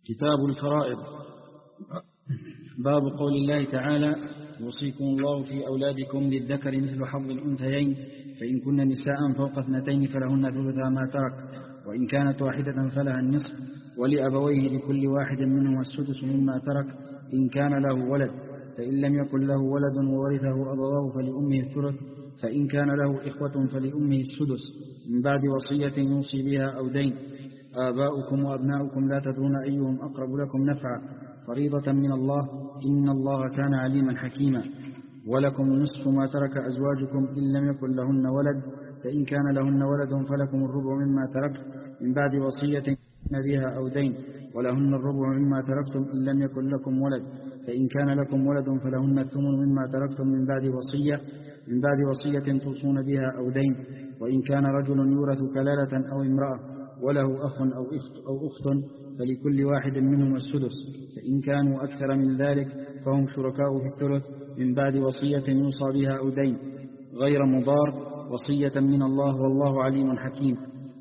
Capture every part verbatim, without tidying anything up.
كتاب الفرائض. باب قول الله تعالى: يوصيكم الله في أولادكم للذكر مثل حظ الأنثيين، فإن كن نساء فوق اثنتين فلهن ثلثا ما ترك، وإن كانت واحدة فلها النصف، ولأبويه لكل واحد منهما السدس مما ترك إن كان له ولد، فإن لم يكن له ولد وورثه أبواه فلأمه الثلث، فإن كان له إخوة فلأمه السدس من بعد وصية يوصي بها أو دين. آباؤكم وأبناؤكم لا تدرون أيهم أقرب لكم نفعا، فريضة من الله، إن الله كان عليما حكيما. ولكم نصف ما ترك أزواجكم إن لم يكن لهن ولد، فإن كان لهن ولد فلكم الربع مما تركت من بعد وصية بها أو دين، ولهن الربع مما تركتم إن لم يكن لكم ولد، فإن كان لكم ولد فلهن الثمن مما تركتم من بعد وصية من بعد وصية توصون بها أو دين. وإن كان رجل يورث كلالة أو امرأة وله أخ أو أخت, أو أخت فلكل واحد منهم السدس، فإن كانوا أكثر من ذلك فهم شركاء في الثلث من بعد وصية يوصى بها أو دين غير مضار، وصية من الله، والله عليم حكيم.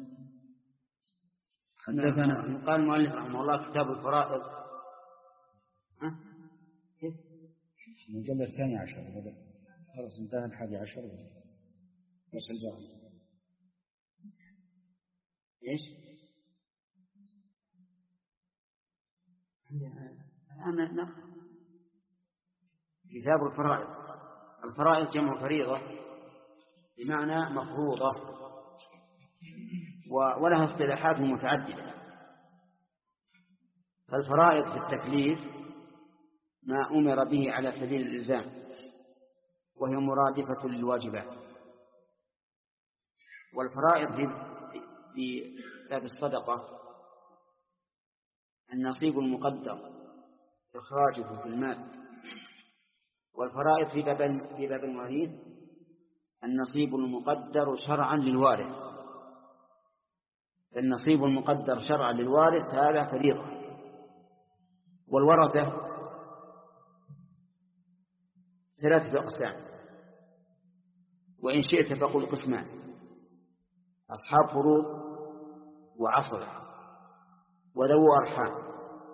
حدثنا قال المؤلف رحمه الله: كتاب الفرائض. ها؟ كيف؟ المجلد الثاني عشر، خلاص انتهى الحادي عشر. بس الباقي ايش؟ الآن نقرأ كتاب الفرائض. الفرائض جمع فريضة بمعنى مفروضة، ولها اصطلاحات متعددة. فالفرائض في التكليف ما أمر به على سبيل الإلزام، وهي مرادفة للواجبات. والفرائض في باب الصدقة النصيب المقدر إخراجه في المال. والفرائض في باب في باب المواريث النصيب المقدر شرعا للوارث. النصيب المقدر شرعا للوارث هذا فريضة. والورثة ثلاثة أقسام، وإن شئت فقل قسمان: أصحاب فروض وعصبة وذو أرحام.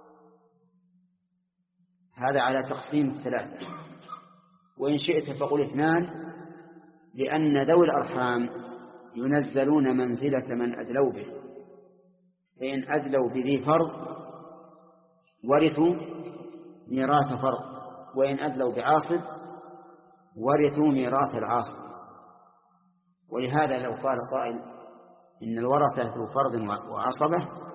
هذا على تقسيم الثلاثة. وإن شئت فقل اثنان، لأن ذوي الأرحام ينزلون منزلة من أدلوا به، فإن أدلوا بذي فرض ورثوا ميراث فرض، وإن أدلوا بعاصب ورثوا ميراث العاصب. ولهذا لو قال قائل إن الورثة ذو فرض وعصبة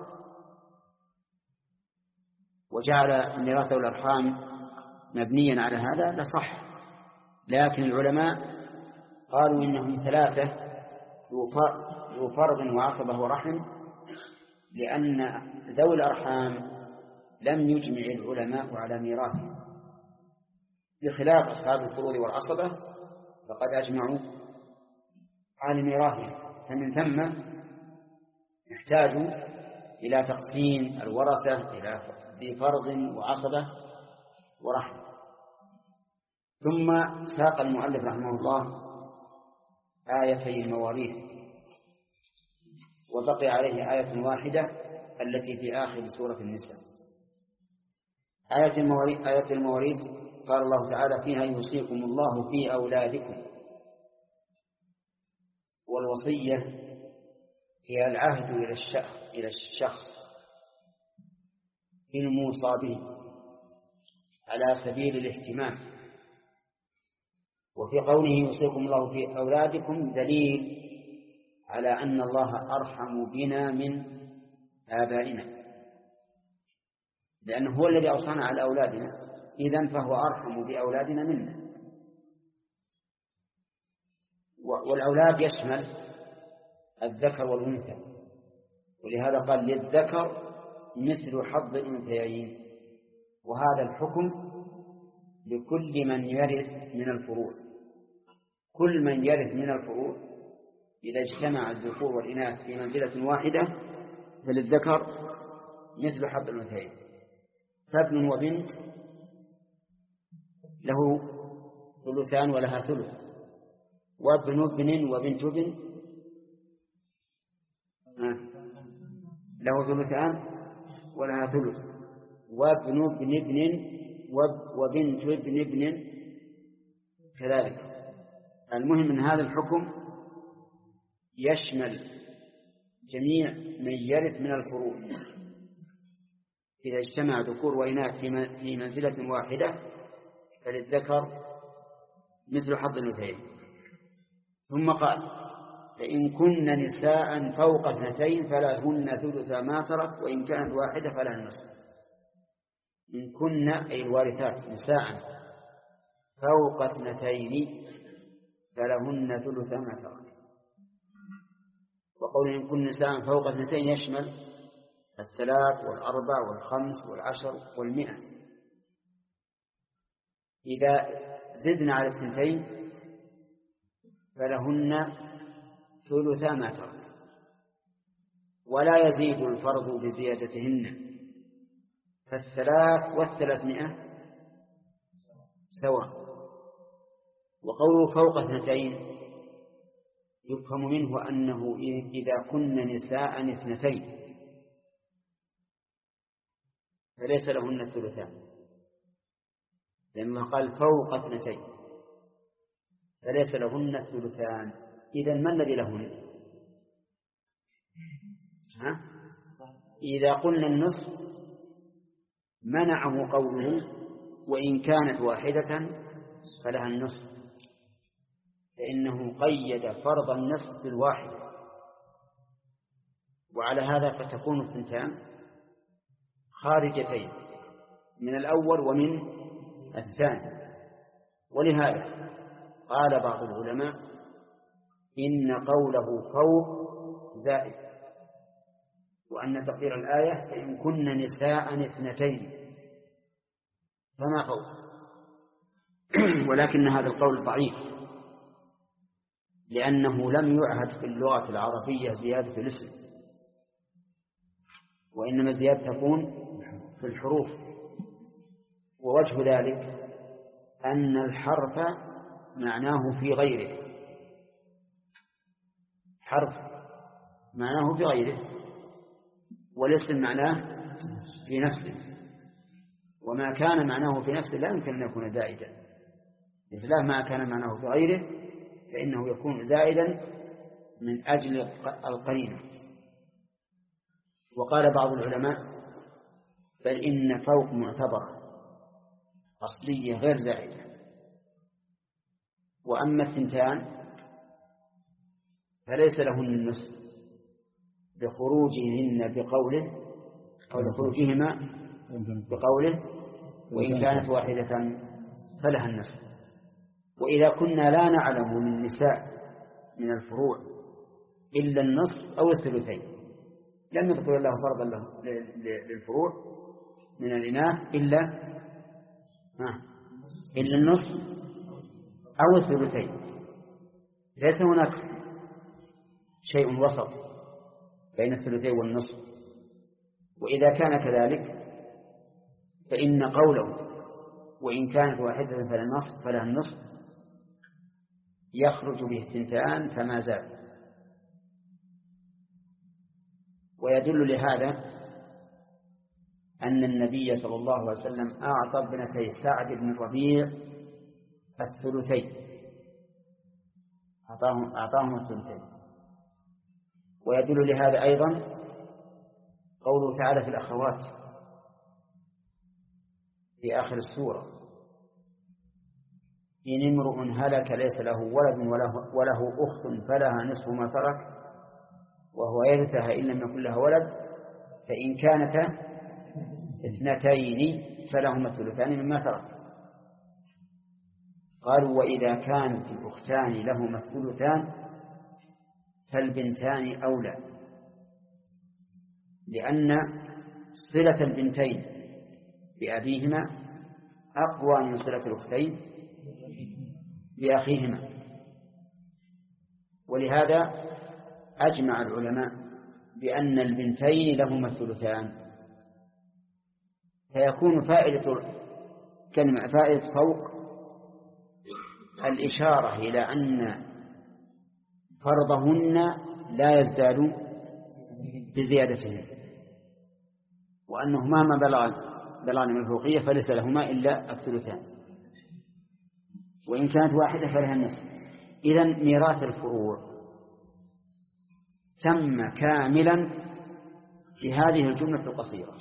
وجعل ميراث الأرحام مبنيا على هذا لصح، لكن العلماء قالوا إنهم ثلاثة: ذو فرض وعصبة ورحم، لأن ذوي الأرحام لم يجمع العلماء على ميراثهم، بخلاف أصحاب الفروض والعصبة فقد أجمعوا على ميراثهم. فمن ثم يحتاجوا إلى تقسيم الورثة إلى ذي فرض وعصبة ورحم. ثم ساق المؤلف رحمه الله آيتي المواريث، وبقي عليه آية واحدة التي في آخر سورة النساء. آية المواريث, آية المواريث قال الله تعالى فيها: يوصيكم الله في أولادكم. والوصية هي العهد إلى الشخص إلى الشخص الموصى به على سبيل الاهتمام. وفي قوله يوصيكم الله في أولادكم دليل على أن الله أرحم بنا من آبائنا، لأنه هو الذي أوصانا على أولادنا، إذن فهو أرحم بأولادنا منا. والأولاد يشمل الذكر والأنثى، ولهذا قال: للذكر مثل حظ الأنثيين. وهذا الحكم لكل من يرث من الفروع. كل من يرث من الفروع إذا اجتمع الذكور والإناث في منزلة واحدة فللذكر مثل حظ الأنثيين. فابن وبنت له ثلثان ولها ثلث، وابن ابن وبنت ابن له ثلثان ولها ثلث. وابن ابن ابن وبنت ابن ابن كذلك. المهم أن هذا الحكم يشمل جميع من يرث من الفروع إذا اجتمع ذكور وإناث في منزلة واحدة فللذكر مثل حظ الأنثيين. ثم قال فإن كن نساء فوق اثنتين فلهن ثلث ما ترك وإن كانت واحدة فلها النصف. إن كن أي الوارثات نساء فوق اثنتين فلهن ثلث ما ترك. وقول إن كن نساء فوق اثنتين يشمل الثلاث والأربع والخمس والعشر والمئة. إذا زدنا على الثنتين فلهن ثلث ما ترك ولا يزيد الفرض بزيادتهن، فالثلاث والثلاثمائة سواء. وقوله فوق اثنتين يفهم منه أنه إذا كن نساء اثنتين فليس لهن الثلثان، لما قال فوق اثنتين فليس لهن الثلثان. إذن ما الذي لهن؟ ها؟ إذا قلنا النصف منعه قوله وإن كانت واحدة فلها النصف، فإنه قيد فرض النصف بالواحدة، وعلى هذا فتكون الثنتان خارجتين من الأول ومن الثاني. ولهذا قال بعض العلماء إن قوله فوق زائد، وأن تقدير الآية فإن كن نساء اثنتين فما فوق. ولكن هذا القول ضعيف، لأنه لم يعهد في اللغة العربية زيادة الاسم، وإنما زيادة تكون في الحروف. ووجه ذلك أن الحرف معناه في غيره، حرف معناه في غيره، والاسم معناه في نفسه، وما كان معناه في نفسه لا يمكن أن يكون زائدا، بخلاف ما كان معناه في غيره فإنه يكون زائدا من أجل القرينة. وقال بعض العلماء بل إن فوق معتبرة أصلية غير زائدة. وأما الثنتان فليس لهن النصف لخروجهن بقوله أو لخروجهما بقوله وإن كانت واحدة فلها النصف. وإذا كنا لا نعلم من النساء من الفروع إلا النصف أو الثلثين لم يذكر الله فرضا له للفروع من الإناث إلا إلا النصف أو الثلثين، ليس هناك شيء وسط بين الثلثين والنصف. وإذا كان كذلك فإن قوله وإن كانت واحدة فلا النصف فلا النصف يخرج به الثنتان فما زال. ويدل لهذا أن النبي صلى الله عليه وسلم أعطى ابنتي سعد بن الربيع الثلثين، أعطاهم, أعطاهم الثلثين. ويدل لهذا أيضا قوله تعالى في الأخوات في آخر السورة إن امرؤ هلك ليس له ولد وله, وله أخت فلها نصف ما ترك وهو يرثها إن لم يكن لها ولد فإن كانتا اثنتين فلهما الثلثان مما ترك. قالوا وإذا كانت الأختان لهما الثلثان فالبنتان أولى، لأن صلة البنتين بأبيهما أقوى من صلة الأختين بأخيهما. ولهذا أجمع العلماء بأن البنتين لهما الثلثان. فيكون فائدة كلمة فائدة فوق الإشارة إلى أن فرضهن لا يزداد بزيادتهن، وأنه مهما بلغ ضلال من الفوقية فليس لهما إلا الثلثان، وإن كانت واحدة فلها النصف. إذن ميراث الفروع تم كاملا في هذه الجملة القصيرة.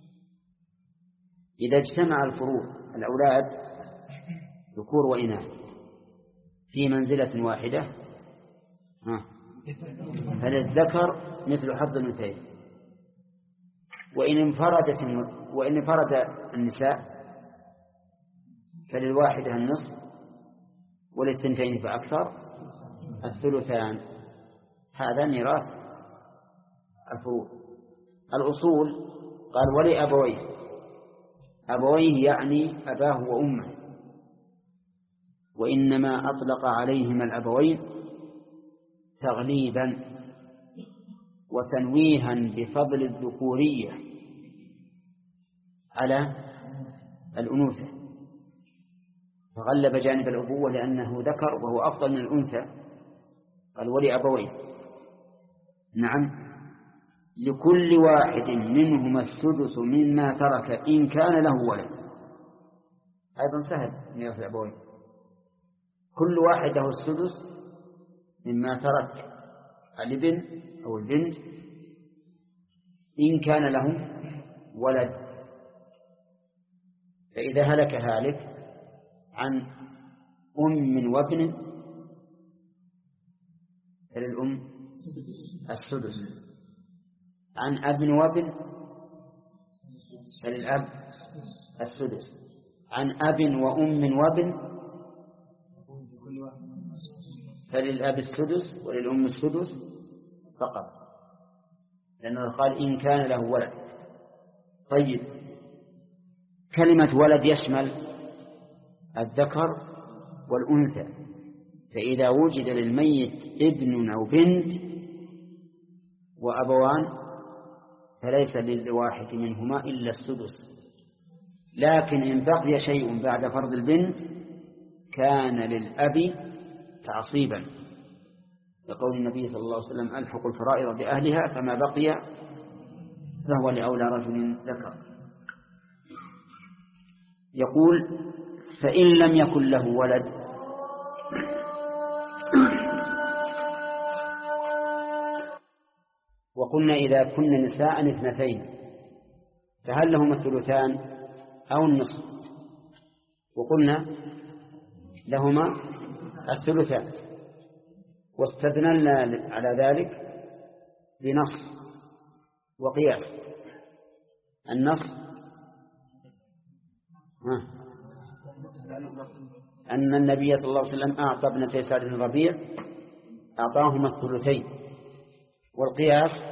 إذا اجتمع الفروع الأولاد ذكور وإناث في منزلة واحدة فللذكر مثل حظ الأنثيين، وإن انفردت وإن انفرد النساء فللواحدة النصف وللثنتين فأكثر الثلثان. هذا ميراث الفروع. الأصول قال ولأبويه، أبويه يعني أباه وأمه، وإنما أطلق عليهما الأبوين تغليبا وتنويها بفضل الذكورية على الأنوثة، فغلب جانب الأبوة لأنه ذكر وهو أفضل من الأنثى. قال ولأبويه، نعم، لكل واحد منهما السدس مما ترك إن كان له ولد. أيضا سهل ميراث الأبوين، كل واحد له السدس مما ترك الابن أو البنت إن كان له ولد. فإذا هلك هالك عن أم وابن فللأم السدس، عن أب وابن فللأب السدس، عن أب وأم وابن فللأب السدس وللأم السدس فقط، لأنه قال إن كان له ولد. طيب، كلمة ولد يشمل الذكر والأنثى، فإذا وجد للميت ابن أو بنت وأبوان فليس للواحد منهما إلا السدس، لكن إن بقي شيء بعد فرض البنت كان للأب تعصيبا، لقول النبي صلى الله عليه وسلم ألحق الفرائض بأهلها فما بقي فهو لأولى رجل ذكر. يقول فإن لم يكن له ولد وقلنا إذا كن نساء اثنتين فهل لهما الثلثان أو النصف؟ وقلنا لهما الثلثان، واستدللنا على ذلك بنص وقياس. النص أن النبي صلى الله عليه وسلم أعطى ابنتي سعد بن الربيع أعطاهما الثلثين، والقياس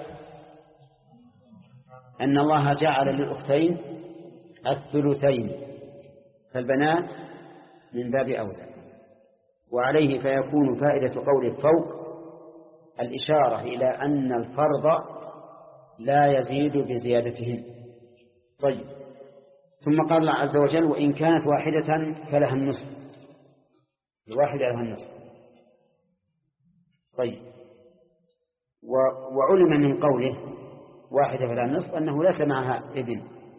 أن الله جعل للأختين الثلثين، فالبنات من باب أولى. وعليه فيكون فائدة قول فوق الإشارة إلى أن الفرض لا يزيد بزيادتهن. طيب، ثم قال الله عز وجل وإن كانت واحدة فلها النصف، الواحدة لها النصف. طيب، وعلم من قوله واحدة فلها النصف أنه ليس معها ابن،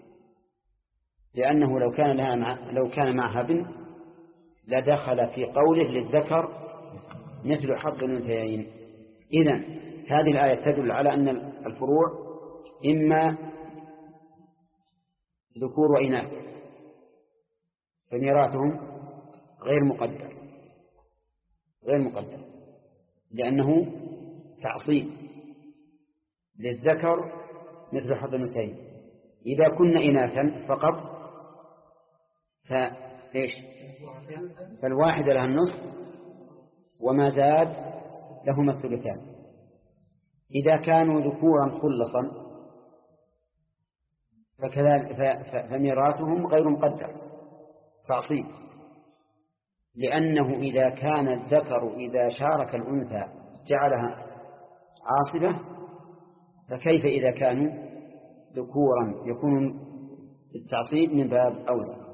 لأنه لو كان لها مع لو كان معها ابن لدخل في قوله للذكر مثل حظ الأنثيين. إذن هذه الآية تدل على أن الفروع إما ذكور وإناث فميراثهم غير مقدر غير مقدر لأنه تعصيب، للذكر مثل حظ الأنثيين. إذا كن إناثا فقط فإيش؟ فالواحدة لها النصف وما زاد لهما الثلثان. إذا كانوا ذكورا خلصا فكذلك فميراثهم غير مقدر تعصيب، لأنه إذا كان الذكر إذا شارك الأنثى جعلها عاصبة، فكيف إذا كانوا ذكورا يكون التعصيب من باب أولى.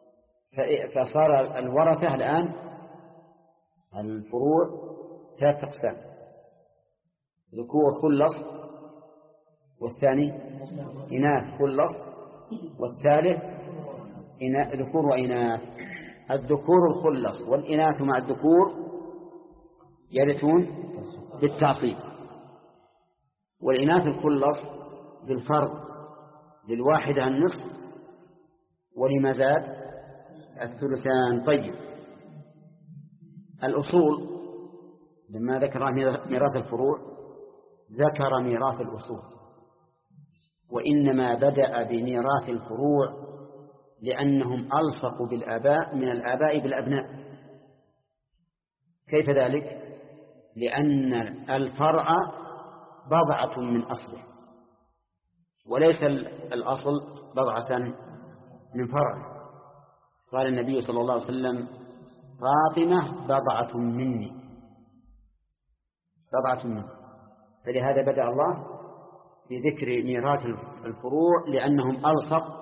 فصار الورثة الآن الفروع ثلاث أقسام: ذكور خلص، والثاني إناث خلص، والثالث ذكور وإناث. الذكور الخلص والإناث مع الذكور يرثون بالتعصيب، والإناث الخلص بالفرض للواحدة النصف ولما زاد الثلثان. طيب، الأصول لما ذكر ميراث الفروع ذكر ميراث الأصول، وإنما بدأ بميراث الفروع لأنهم ألصقوا بالآباء من الآباء بالأبناء. كيف ذلك؟ لأن الفرع بضعة من أصله، وليس الأصل بضعة من فرع. قال النبي صلى الله عليه وسلم: فاطمة بضعة مني، بضعة مني. فلهذا بدأ الله بذكر ميراث الفروع لأنهم ألصق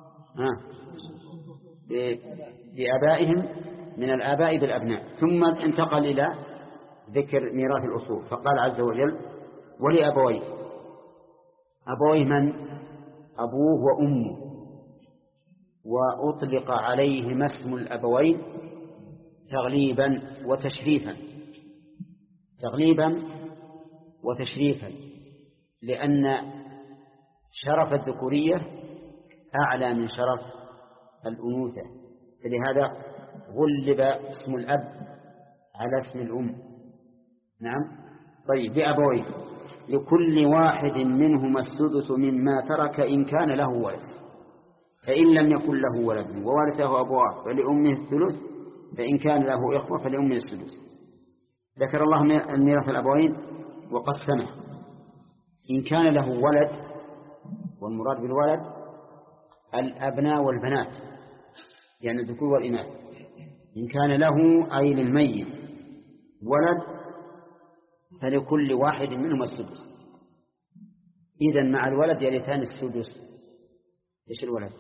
بآبائهم من الآباء بالأبناء، ثم انتقل إلى ذكر ميراث الأصول فقال عز وجل: ولأبويه. أبويه من؟ أبوه وأمه، وأطلق عليه اسم الأبوين تغليبا وتشريفا، تغليبا وتشريفا، لأن شرف الذكورية أعلى من شرف الأنوثة، فلهذا غلب اسم الأب على اسم الأم. نعم. طيب، بأبويه لكل واحد منهما السدس مما ترك إن كان له ولد، فإن لم يكن له ولد وورثه أبواه فلأمه الثلث، فإن كان له إخوة فلأمه السدس. ذكر الله ميراث الأبوين وقسمه: إن كان له ولد، والمراد بالولد الأبناء والبنات، يعني الذكور والإناث. إن كان له أي للميت ولد فلكل واحد منهم السدس. إذن مع الولد يرثان السدس. إيش الولد؟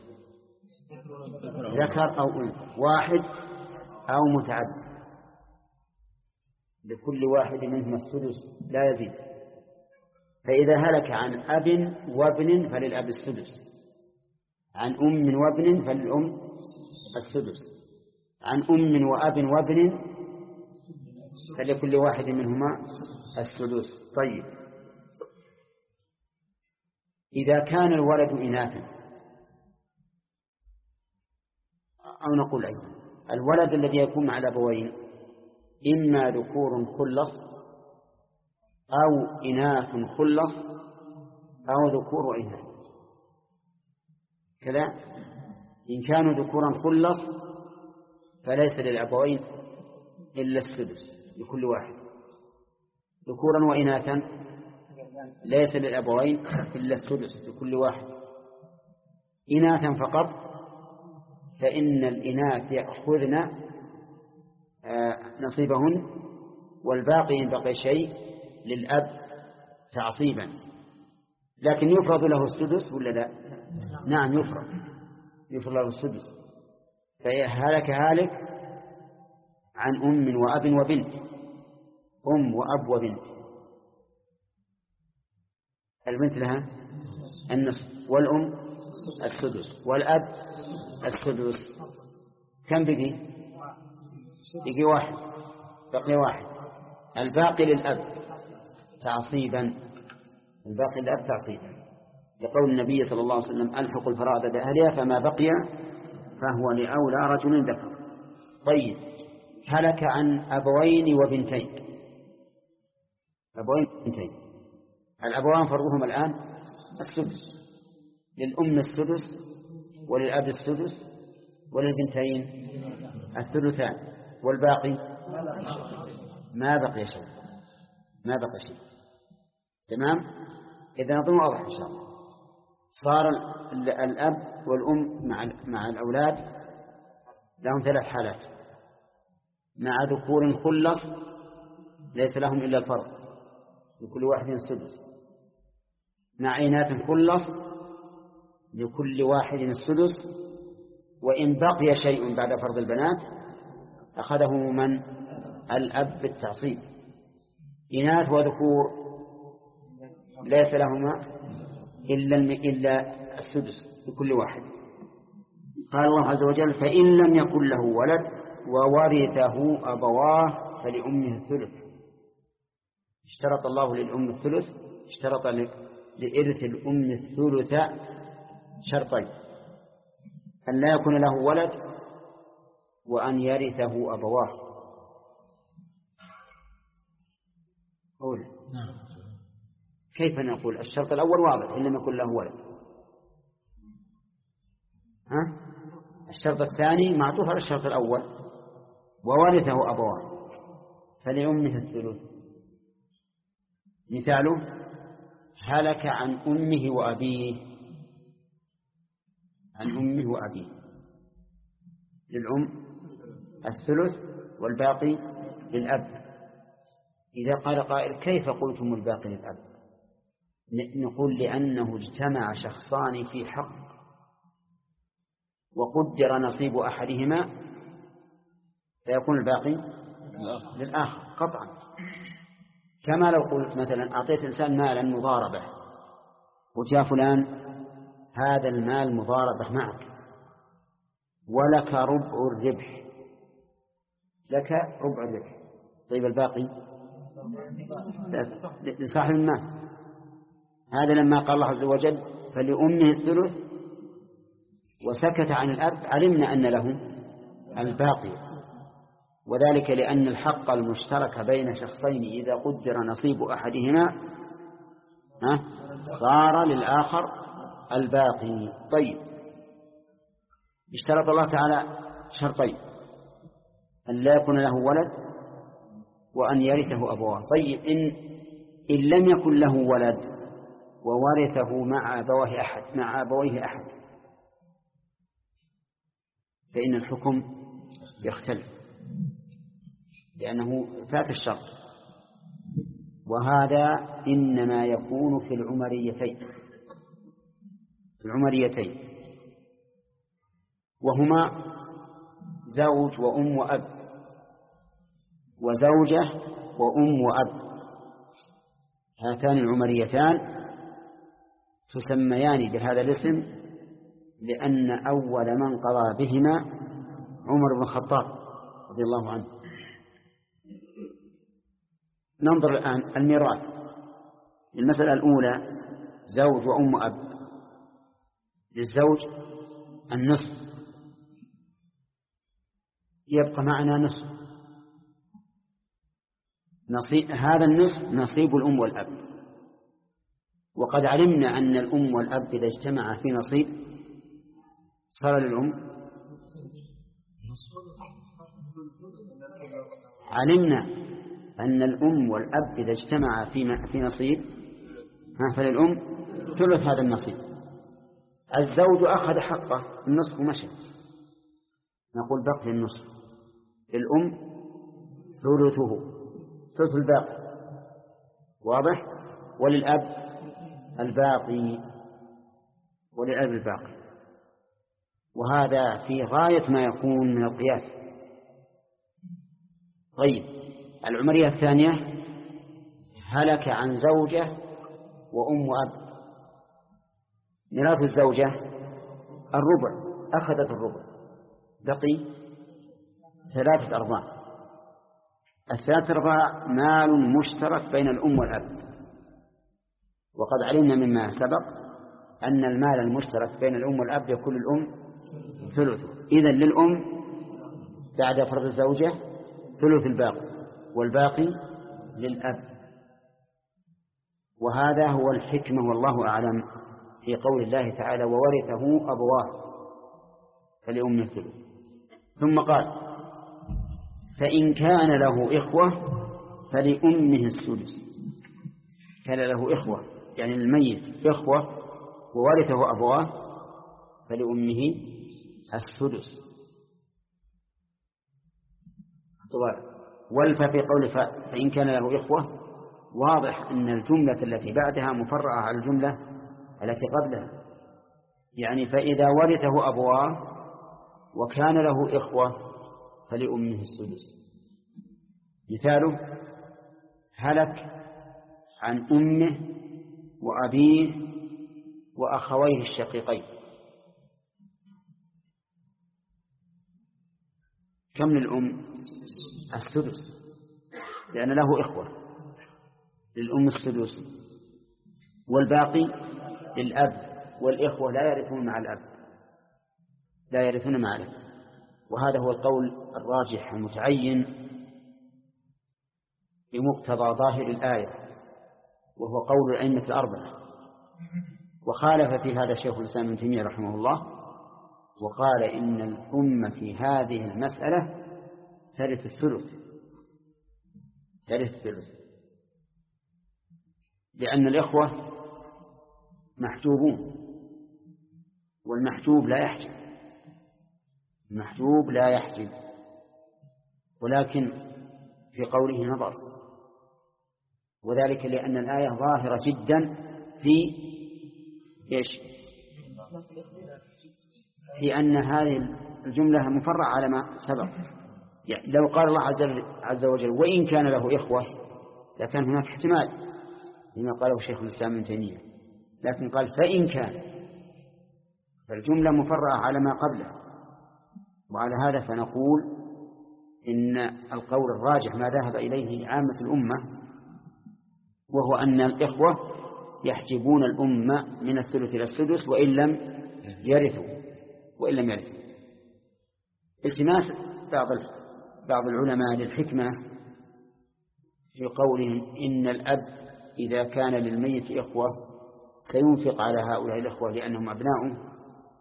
ذكر أو أنثى، واحد أو متعدد، لكل واحد منهم السدس لا يزيد. فإذا هلك عن أب وابن فللأب السدس، عن أم وابن فللأم السدس، عن أم وأب وابن فلكل واحد منهما السدس. طيب، إذا كان الولد إناثا، أو نقول أيضا الولد الذي يكون مع الأبوين إما ذكور خلص أو إناث خلص أو ذكور وإناث كذا. إن كانوا ذكورا خلص فليس للأبوين إلا السدس لكل واحد، ذكورا وإناثا ليس للأبوين إلا السدس لكل واحد. إناثا فقط فإن الإناث يأخذن نصيبهن، والباقي إن بقي شيء للأب تعصيبا. لكن يفرض له السدس ولا لا؟ نعم، يفرض يفرض له السدس. فهلك هالك عن أم وأب وبنت، أم وأب وبنت، البنت لها النصف والأم السدس والأب السدس. كم بقي؟ بقي واحد، بقي واحد. الباقي للأب تعصيبا، الباقي للأب تعصيبا، لقول النبي صلى الله عليه وسلم: ألحق الفرائض بأهلها فما بقي فهو لأولى رجل ذكر. طيب، هلك عن أبوين وبنتين، أبوين وبنتين، الأبوان فرضهم الآن السدس، للأم السدس وللأب السدس وللبنتين الثلثان، والباقي ما بقي شيء، ما بقي شيء. تمام؟ إذا نظن واضح إن شاء الله. صار الأب والأم مع مع الأولاد لهم ثلاث حالات: مع ذكور خلص ليس لهم إلا الفرض لكل واحد السدس، مع إناث خلص لكل واحد السدس، وإن بقي شيء بعد فرض البنات أخذه من الأب بالتعصيب. إناث وذكور ليس لهما إلا إلا السدس لكل واحد. قال الله عز وجل فإن لم يكن له ولد وورثه أبواه فلأمه الثلث. اشترط الله للأم الثلث، اشترط لإرث الأم الثلث شرطين: أن لا يكون له ولد وأن يرثه أبواه. قول كيف نقول الشرط الأول واضح إن لم يكن له ولد، ها؟ الشرط الثاني معطوف على الشرط الأول وورثه أبواه فلأمه الثلث. مثاله: هلك عن أمه وأبيه، عن أمه وأبيه للأم الثلث والباقي للأب. إذا قال قائل كيف قلتم الباقي للأب؟ نقول لأنه اجتمع شخصان في حق وقدر نصيب أحدهما فيكون الباقي للآخر قطعا. كما لو قلت مثلا أعطيت إنسان مالا مضاربة، قلت يا فلان هذا المال مضاربة معك ولك ربع الربح، لك ربع الربح، طيب الباقي لصاحب المال. هذا لما قال الله عز وجل فلأمه الثلث وسكت عن الأب علمنا أن له الباقي، وذلك لأن الحق المشترك بين شخصين إذا قدر نصيب أحدهما صار للآخر الباقي. طيب، اشترط الله تعالى شرطين: أن لا يكون له ولد وأن يرثه أبواه. طيب، إن, إن لم يكن له ولد وورثه مع أبويه أحد مع أبويه أحد فإن الحكم يختلف لأنه فات الشرط، وهذا إنما يكون في العمريتين في العمريتين وهما زوج وأم وأب، وزوجة وأم وأب. هاتان العمريتان تسميان بهذا الاسم لأن أول من قضى بهما عمر بن الخطاب رضي الله عنه. ننظر الآن الميراث. المسألة الأولى زوج وأم وأب. للزوج النصف، يبقى معنا نصف نصيب، هذا النصف نصيب الأم والأب. وقد علمنا أن الأم والأب إذا اجتمعا في نصيب صار للأم. علمنا أن الأم والأب إذا اجتمعا في نصيب فللأم ثلث هذا النصيب. الزوج أخذ حقه النصف ومشى، نقول بقي النصف، الأم ثلثه ثلث الباقي، واضح؟ وللأب الباقي وللأب الباقي. وهذا في غاية ما يكون من القياس. طيب، العمرية الثانية هلك عن زوجة وأم وأب. ميراث الزوجة الربع، أخذت الربع، بقي ثلاثة أرباع. الثلاثة أرباع مال مشترك بين الأم والأب، وقد علمنا مما سبق أن المال المشترك بين الأم والأب يكون الأم ثلثه. إذن للأم بعد فرض الزوجة ثلث الباقي، والباقي للأب. وهذا هو الحكمة والله أعلم في قول الله تعالى وورثه أبواه فلأمه الثلث. ثم قال فإن كان له إخوة فلأمه السدس. كان له إخوة يعني الميت إخوة وورثه أبواه فلأمه السدس. طبعا والف في قول فإن كان له إخوة واضح أن الجملة التي بعدها مفرعة على الجملة التي قبلها، يعني فإذا ورثه أبواه وكان له إخوة فلأمه السدس. مثاله هلك عن أمه وأبيه وأخويه الشقيقين. كم للأم؟ السدس، لأن له إخوة، للأم السدس، والباقي للأب، والإخوة لا يرثون مع الأب، لا يرثون مع الأب. وهذا هو القول الراجح المتعين بمقتضى ظاهر الآية، وهو قول الأئمة الأربعة. وخالف في هذا شيخ الإسلام ابن تيمية رحمه الله، وقال إن الأمة في هذه المسألة ترث الثلث، ترث الثلث، لأن الإخوة محجوبون، والمحجوب لا يحجب، المحجوب لا يحجب. ولكن في قوله نظر، وذلك لأن الآية ظاهرة جدا في إيش؟ في أن هذه الجملة مفرعة على ما سبق. يعني لو قال الله عز وجل وإن كان له إخوة لكان هناك احتمال لما قاله شيخ الإسلام ابن تيمية، لكن قال فإن كان، فالجملة مفرعة على ما قبله. وعلى هذا فنقول إن القول الراجح ما ذهب إليه عامة الأمة، وهو أن الإخوة يحجبون الأمة من الثلث إلى السدس وإن لم يرثوا وإن لم يرثوا. التماس بعض بعض العلماء للحكمة في قولهم إن الأب إذا كان للميت إخوة سينفق على هؤلاء الإخوة لأنهم أبناؤه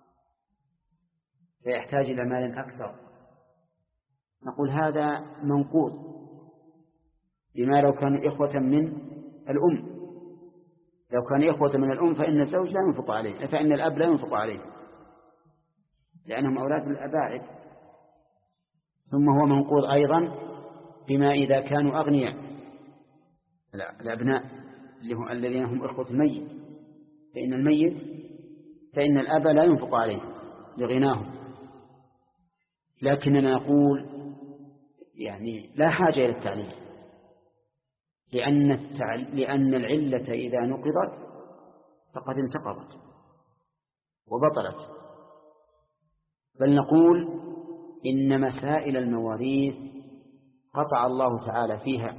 فيحتاج إلى مال أكثر. نقول هذا منقوض، بما لو كانوا إخوة من الأم، لو كان إخوة من الأم فإن الزوج لا ينفق عليه، فإن الأب لا ينفق عليه لأنهم أولاد الأباعد. ثم هو منقوض أيضا بما إذا كانوا أغنياء الأبناء الذين هم إخوة الميت، فإن الميت فإن الأب لا ينفق عليه لغناهم. لكننا نقول يعني لا حاجة إلى التعليل، لأن, التعل... لأن العلة إذا نقضت فقد انتقضت وبطلت. بل نقول إن مسائل المواريث قطع الله تعالى فيها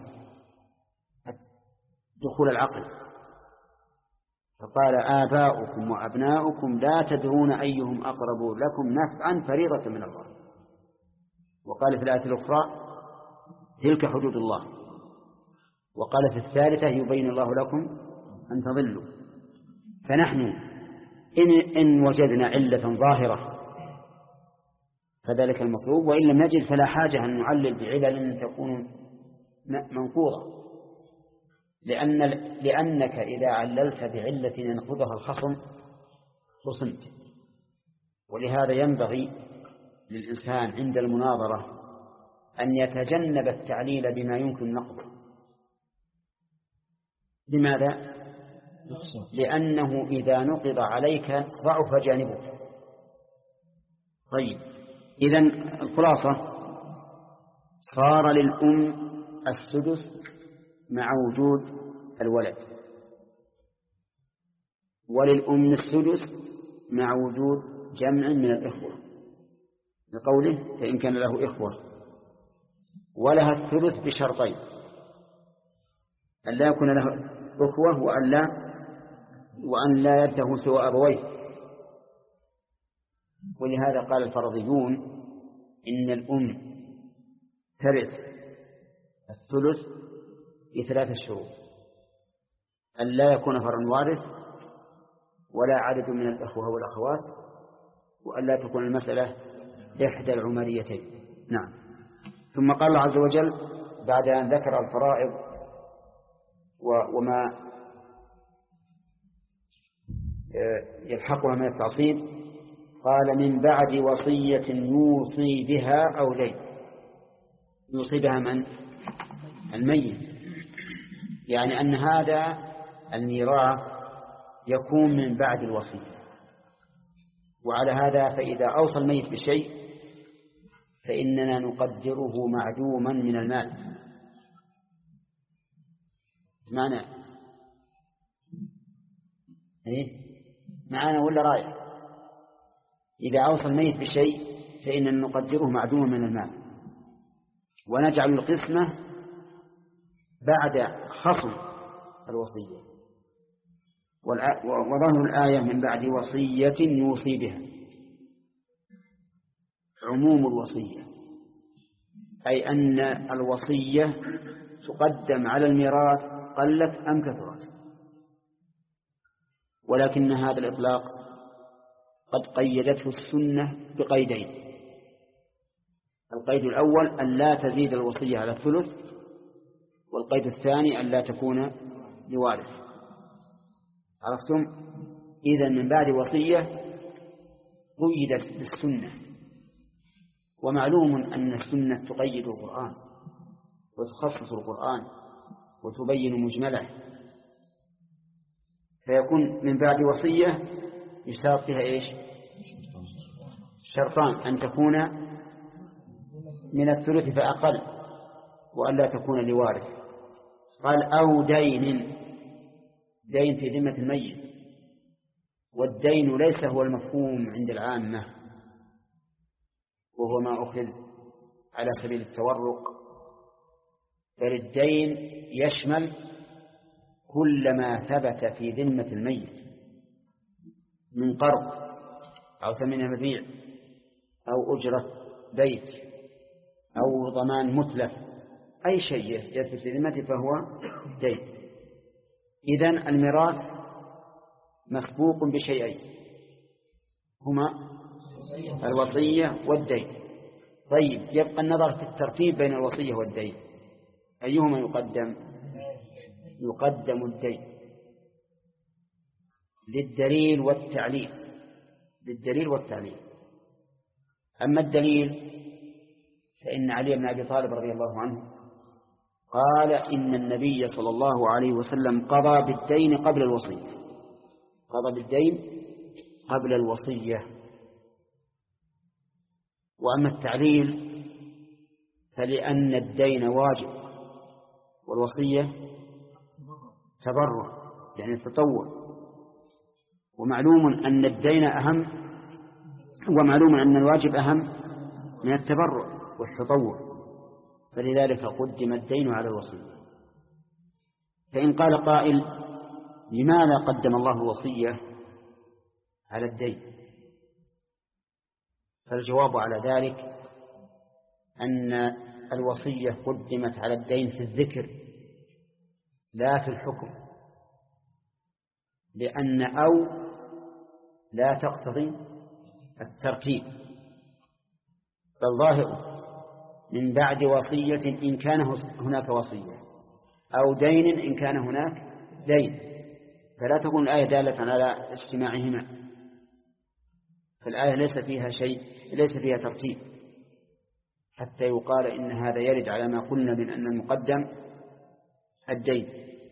دخول العقل، فقال آباؤكم وأبناؤكم لا تدرون أيهم أقرب لكم نفعا فريضة من الله. وقال في الآية الأخرى تلك حدود الله. وقال في الثالثة يبين الله لكم أن تضلوا. فنحن إن, إن وجدنا علة ظاهرة فذلك المطلوب، وإن لم نجد فلا حاجة أن نعلل بعلل تكون منقوضة، لأن لأنك إذا عللت بعلة ينقضها الخصم خصمت. ولهذا ينبغي للإنسان عند المناظرة أن يتجنب التعليل بما يمكن نقضه. لماذا؟ لأنه إذا نقض عليك ضعف جانبك. طيب، إذن الخلاصة صار للأم السدس مع وجود الولد، وللأم السدس مع وجود جمع من الإخوة، لقوله فإن كان له إخوة. ولها الثلث بشرطين: أن لا يكون له إخوة وأن لا وأن لا يرثه سوى أبويه. ولهذا قال الفرضيون إن الأم ترث الثلث بثلاثة شروط: أن لا يكون فرع وارث، ولا عدد من الأخوة والأخوات، وأن لا تكون المسألة إحدى العمريتين. نعم. ثم قال الله عز وجل بعد أن ذكر الفرائض وما يلحقها من التعصيب قال من بعد وصية يوصي بها أو دين. يوصي بها من؟ الميت، يعني أن هذا الميراث يكون من بعد الوصية. وعلى هذا فإذا أوصى الميت بشيء فإننا نقدره معدوما من المال. معنى إيه؟ معانا ولا رايح؟ إذا أوصى الميت بشيء فإننا نقدره معدوما من المال، ونجعل القسمة بعد خصم الوصية. وظاهر الآية من بعد وصية يوصي بها عموم الوصية، أي أن الوصية تقدم على الميراث قلت أم كثرت. ولكن هذا الإطلاق قد قيدته السنة بقيدين: القيد الأول أن لا تزيد الوصية على الثلث، والقيد الثاني أن لا تكون لوارث. عرفتم؟ إذن من بعد وصية قيدت بالسنة، ومعلوم أن السنة تقيد القرآن وتخصص القرآن وتبين مجمله، فيكون من بعد وصية يشترط فيها إيش؟ شرطان: أن تكون من الثلث فأقل، وأن لا تكون لوارث. قال أو دين، دين في ذمة الميت، والدين ليس هو المفهوم عند العامة، وهو ما أخذ على سبيل التورق، بل الدين يشمل كل ما ثبت في ذمة الميت من قرض أو ثمن مبيع أو أجرة بيت أو ضمان متلف، أي شيء يثبت في ذمته فهو دين. إذن الميراث مسبوق بشيئين هما الوصية والدين. طيب، يبقى النظر في الترتيب بين الوصية والدين، أيهما يقدم؟ يقدم الدين للدليل والتعليل، للدليل والتعليل. أما الدليل فإن علي بن أبي طالب رضي الله عنه قال إن النبي صلى الله عليه وسلم قضى بالدين قبل الوصية، قضى بالدين قبل الوصية. وأما التعليل فلأن الدين واجب والوصية تبرع، يعني التطوع، ومعلوم أن الدين أهم، ومعلوم أن الواجب أهم من التبرع والتطوع، فلذلك قدم الدين على الوصية. فإن قال قائل: لماذا قدم الله الوصية على الدين؟ فالجواب على ذلك أن الوصية قدمت على الدين في الذكر لا في الحكم، لأن أو لا تقتضي الترتيب، بل ظاهر من بعد وصية إن كان هناك وصية، أو دين إن كان هناك دين، فلا تكون الآية دالة على اجتماعهما، فالآية ليس فيها شيء، ليس فيها ترتيب حتى يقال إن هذا يرد على ما قلنا من أن المقدم الدين،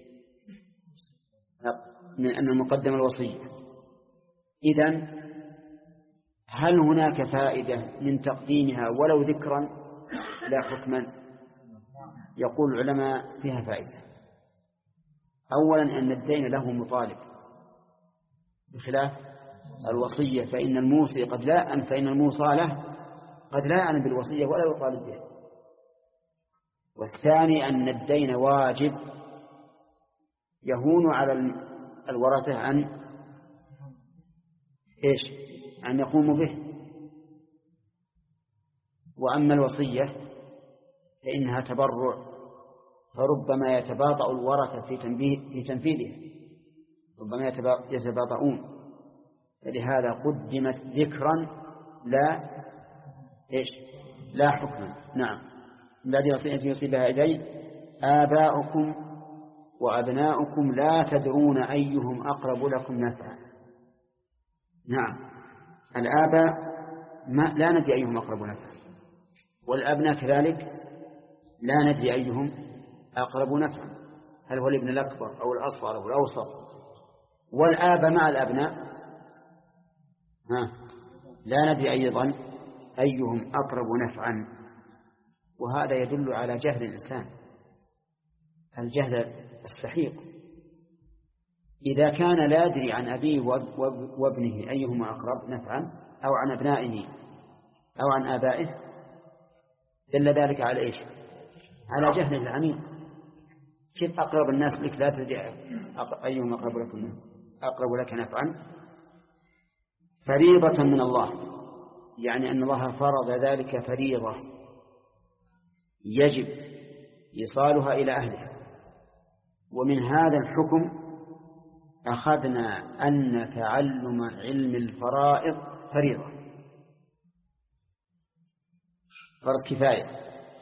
من أن المقدم الوصية. إذن هل هناك فائدة من تقديمها ولو ذكرا لا حكما؟ يقول العلماء فيها فائدة. أولا أن الدين له مطالب بخلاف الوصية، فإن الموصي قد لا أن فإن الموصى له قد لا أن بالوصية ولا يطالب به. والثاني أن الدين واجب يهون على الورثة أن إيش أن يقوموا به. وأما الوصية فإنها تبرع، فربما يتباطأ الورثة في في تنفيذها، ربما يتباطؤون، فلهذا قدمت ذكرا لا إيش لا حكما. نعم. الذي وصية يصيبها إليه آباؤكم وأبناؤكم لا تدرون أيهم أقرب لكم نفعا. نعم، الآباء ما لا ندري أيهم أقرب نفعا، والأبناء كذلك لا ندري أيهم أقرب نفعا، هل هو الابن الأكبر أو الأصغر أو الأوسط. والآباء مع الأبناء ها لا ندري أيضا أيهم أقرب نفعا. وهذا يدل على جهل الإنسان، الجهل السحيق، إذا كان لا يدري عن أبيه وابنه أيهما أقرب نفعا أو عن أبنائه أو عن آبائه دل ذلك على إيش؟ على جهل العميق. كيف أقرب الناس لك لا تدري أيهما أقرب لك أقرب لك نفعا؟ فريضة من الله، يعني أن الله فرض ذلك فريضة يجب إيصالها إلى أهلها. ومن هذا الحكم أخذنا أن تعلم علم الفرائض فريضة، فرض كفاية.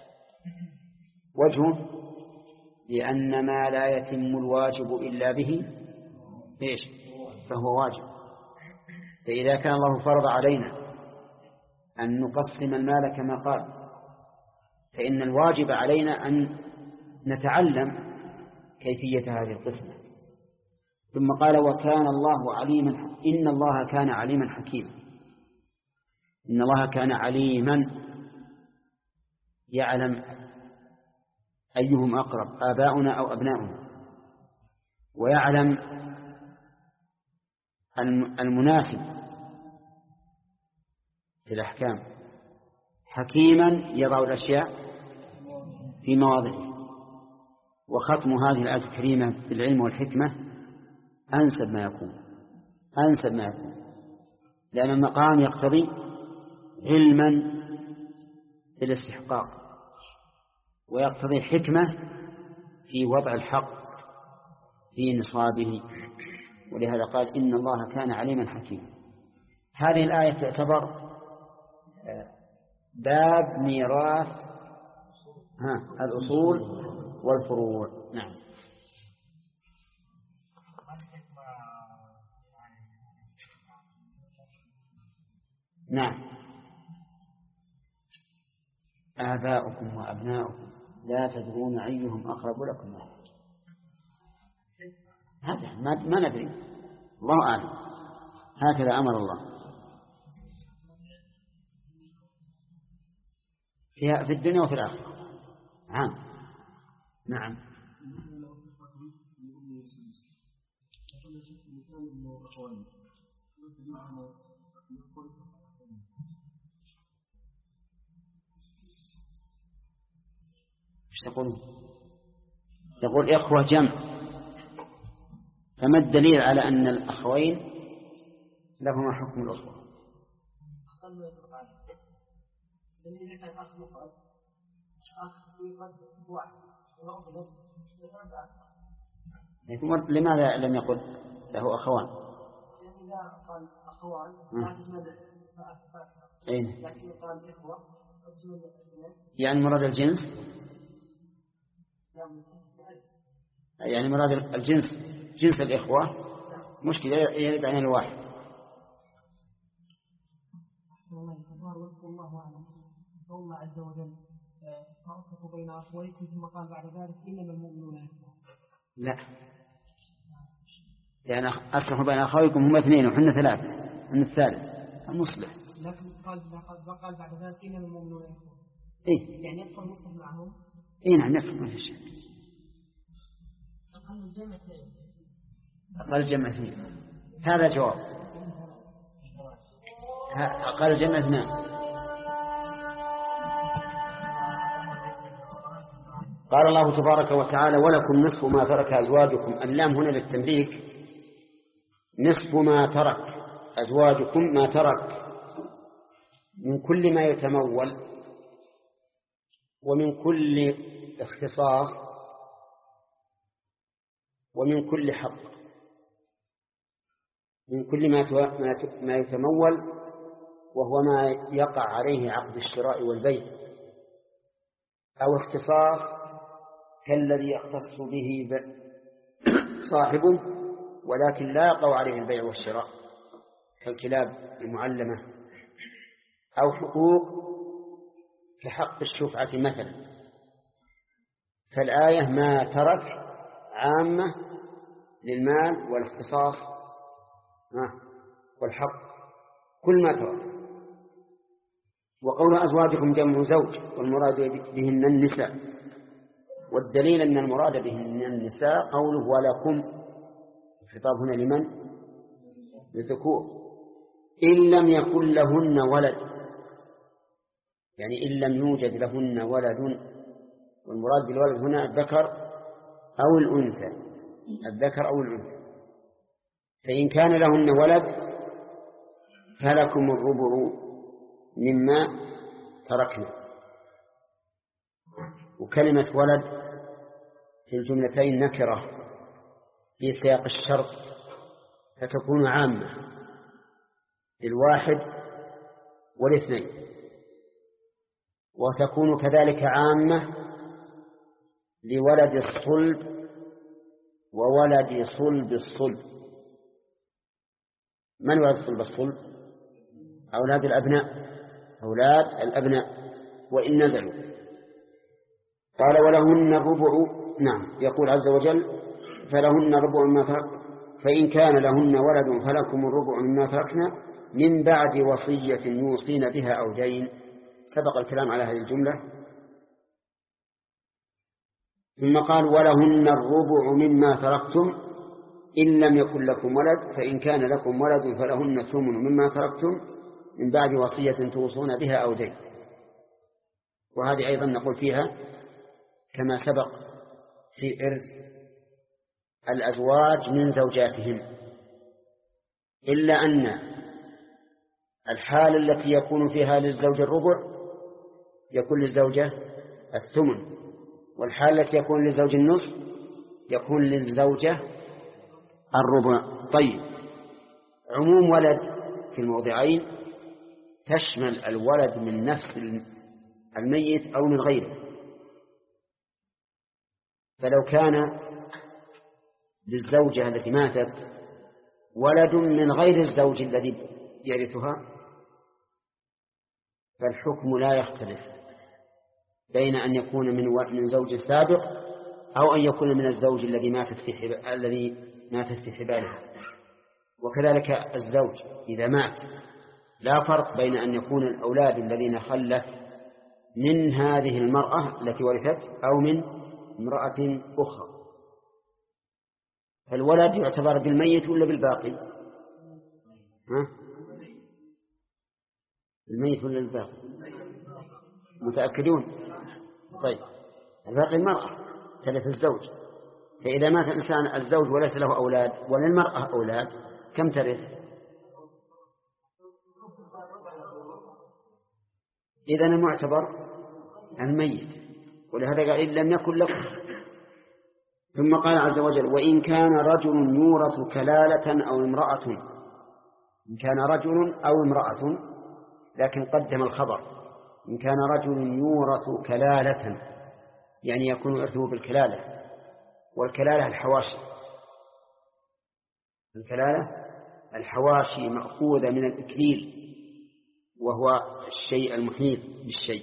وجهه لأن ما لا يتم الواجب إلا به إيش؟ فهو واجب. فإذا كان الله فرض علينا أن نقسم المال كما قال، فإن الواجب علينا أن نتعلم كيفية هذه القسمة. ثم قال وكان الله عليما، إن الله كان عليما حكيما. إن الله كان عليما يعلم أيهم أقرب آباؤنا أو أبناؤنا، ويعلم المناسب في الأحكام، حكيما يضع الأشياء في مواضعها. وختم هذه الآية الكريمة بالعلم والحكمة أنسب ما يكون، أنسب ما يكون، لأن المقام يقتضي علما بالاستحقاق، ويقتضي حكمة في وضع الحق في نصابه. ولهذا قال إن الله كان عليما حكيما. هذه الآية تعتبر باب ميراث ها الأصول والفروع. نعم. نعم. آباؤكم وأبناؤكم لا تدرون أيهم أقرب لكم. هذا ما, ما ندري، الله أعلم. هكذا أمر الله فيها في الدنيا وفي الآخرة. نعم. نعم. ايش تقولون؟ يقول إخوة جمع، فما الدليل على أن الأخوين لهما حكم الأخوة؟ لماذا لم يقل له أخوان؟ إذا قال أخوان لكن قال إخوة يعني مراد الجنس، يعني مراد الجنس جنس الإخوة، مشكلة يرد عن الواحد. الله أعلم. الله عز وجل فأصلحوا بين أخويكم، ثم قال بعد ذلك إنما المؤمنون إخوة. لا، يعني أصلحوا بين أخويكم هم اثنين وحنا ثلاثة، من الثالث المصلح. لكن قال قال بعد ذلك إنما المؤمنون إخوة. إيه؟ يعني يدخل المصلح معهم. إيه نعم يدخل، ما في شيء. أقل الجمع اثنين. أقل الجمع اثنين، هذا جواب. أقل الجمع اثنين. قال الله تبارك وتعالى ولكم نصف ما ترك أزواجكم. اللام هنا للتمليك. نصف ما ترك أزواجكم، ما ترك من كل ما يتمول ومن كل اختصاص ومن كل حق، من كل ما ما يتمول وهو ما يقع عليه عقد الشراء والبيع، أو اختصاص كالذي يختص به صاحبه ولكن لا يقع عليه البيع والشراء كالكلاب المعلمة، أو حقوق كحق الشفعة مثلا. فالآية ما ترك عامة للمال والاختصاص والحق، كل ما ترك. وقول أزواجكم جمع زوج، والمراد بهن النساء، والدليل أن المراد بهن النساء قوله ولكم في الخطاب هنا لمن؟ للذكور. إن لم يكن لهن ولد، يعني إن لم يوجد لهن ولد، والمراد بالولد هنا الذكر أو الأنثى، الذكر أو الأنثى. فإن كان لهن ولد فلكم الربع مما تركنا. وكلمة ولد في الجملتين نكرة في سياق الشرط، فتكون عامة للواحد والاثنين، وتكون كذلك عامة لولد الصلب وولد صلب الصلب. من ولد صلب الصلب؟ أولاد الأبناء، أولاد الأبناء وإن نزلوا. قال ولهن الربع. نعم، يقول عز وجل فلهن الربع مما ترك، فإن كان لهن ولد فلكم الربع مما تركنا من بعد وصية يوصين بها أو دين. سبق الكلام على هذه الجملة. ثم قال ولهن الربع مما تركتم إن لم يكن لكم ولد، فإن كان لكم ولد فلهن الثمن مما تركتم من بعد وصية توصون بها أو دين. وهذه أيضا نقول فيها كما سبق في إرث الأزواج من زوجاتهم، إلا أن الحال التي يكون فيها للزوج الربع يكون للزوجة الثمن، والحال التي يكون للزوج النصف يكون للزوجة الربع. طيب، عموم ولد في الموضعين تشمل الولد من نفس الميت أو من غيره. فلو كان للزوجة التي ماتت ولد من غير الزوج الذي يرثها فالحكم لا يختلف بين أن يكون من من زوج سابق أو أن يكون من الزوج الذي ماتت في حب... الذي ماتت في حبالها. وكذلك الزوج إذا مات لا فرق بين أن يكون الأولاد الذين خلف من هذه المرأة التي ورثت أو من امرأة أخرى. فالولد يعتبر بالميت ولا بالباقي؟ ها؟ الميت ولا الباقي؟ متأكدون؟ طيب، الباقي المرأة ترث الزوج. فإذا مات الإنسان الزوج وليس له أولاد وللمرأة أولاد كم ترث؟ إذن المعتبر الميت، ولهذا قال إن لم يكن لكم. ثم قال عز وجل وإن كان رجل يورث كلالة أو امرأة، إن كان رجل أو امرأة، لكن قدم الخبر إن كان رجل يورث كلالة، يعني يكون إرثه بالكلالة. والكلالة الحواشي، الكلالة الحواشي مأخوذة من الإكليل وهو الشيء المحيط بالشيء.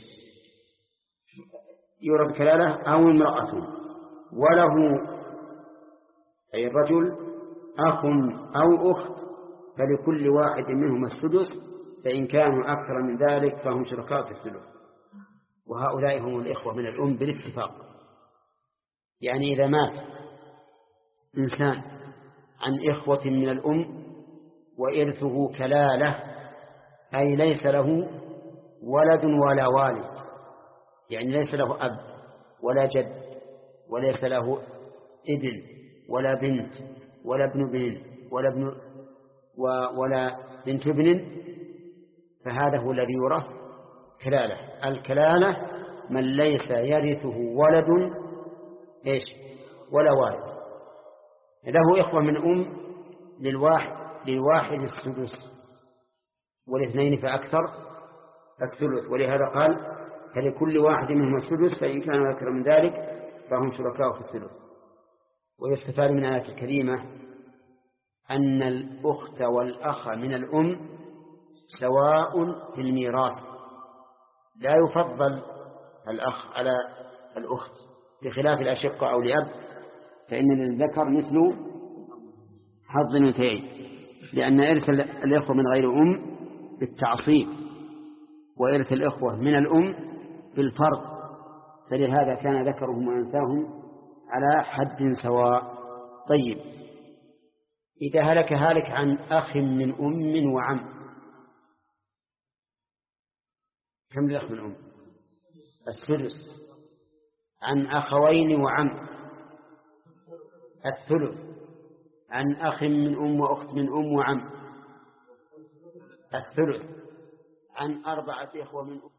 يورث كلالة أو امرأة وله أي الرجل أخ أو أخت فلكل واحد منهما السدس، فإن كانوا أكثر من ذلك فهم شركاء في الثلث. وهؤلاء هم الإخوة من الأم بالاتفاق. يعني إذا مات إنسان عن إخوة من الأم وإرثه كلالة أي ليس له ولد ولا والد، يعني ليس له أب ولا جد وليس له ابن ولا بنت ولا ابن ابن ولا ابن ولا بنت ابن، فهذا هو الذي يورث كلالة. الكلالة من ليس يرثه ولد إيش ولا والد، له إخوة من أم للواحد للواحد السدس والاثنين فأكثر الثلث. ولهذا قال فلكل واحد منهم السدس فإن كان أكثر من ذلك فهم شركاء في الثلث. ويستفاد من الآية الكريمة أن الأخت والأخ من الأم سواء في الميراث، لا يفضل الأخ على الأخت بخلاف الأشقة أو لأب، فإن للذكر مثل حظ الأنثيين، لأن إرث الإخوة من غير أم بالتعصيب وإرث الإخوة من الأم بالفرض، فلهذا كان ذكرهم وأنثاهم على حد سواء. طيب، إذا هلك هالك عن أخ من أم وعم، كم الأخ من أم؟ السدس. عن أخوين وعم الثلث. عن أخ من أم وأخت من أم وعم الثلث. عن أربعة إخوة من أم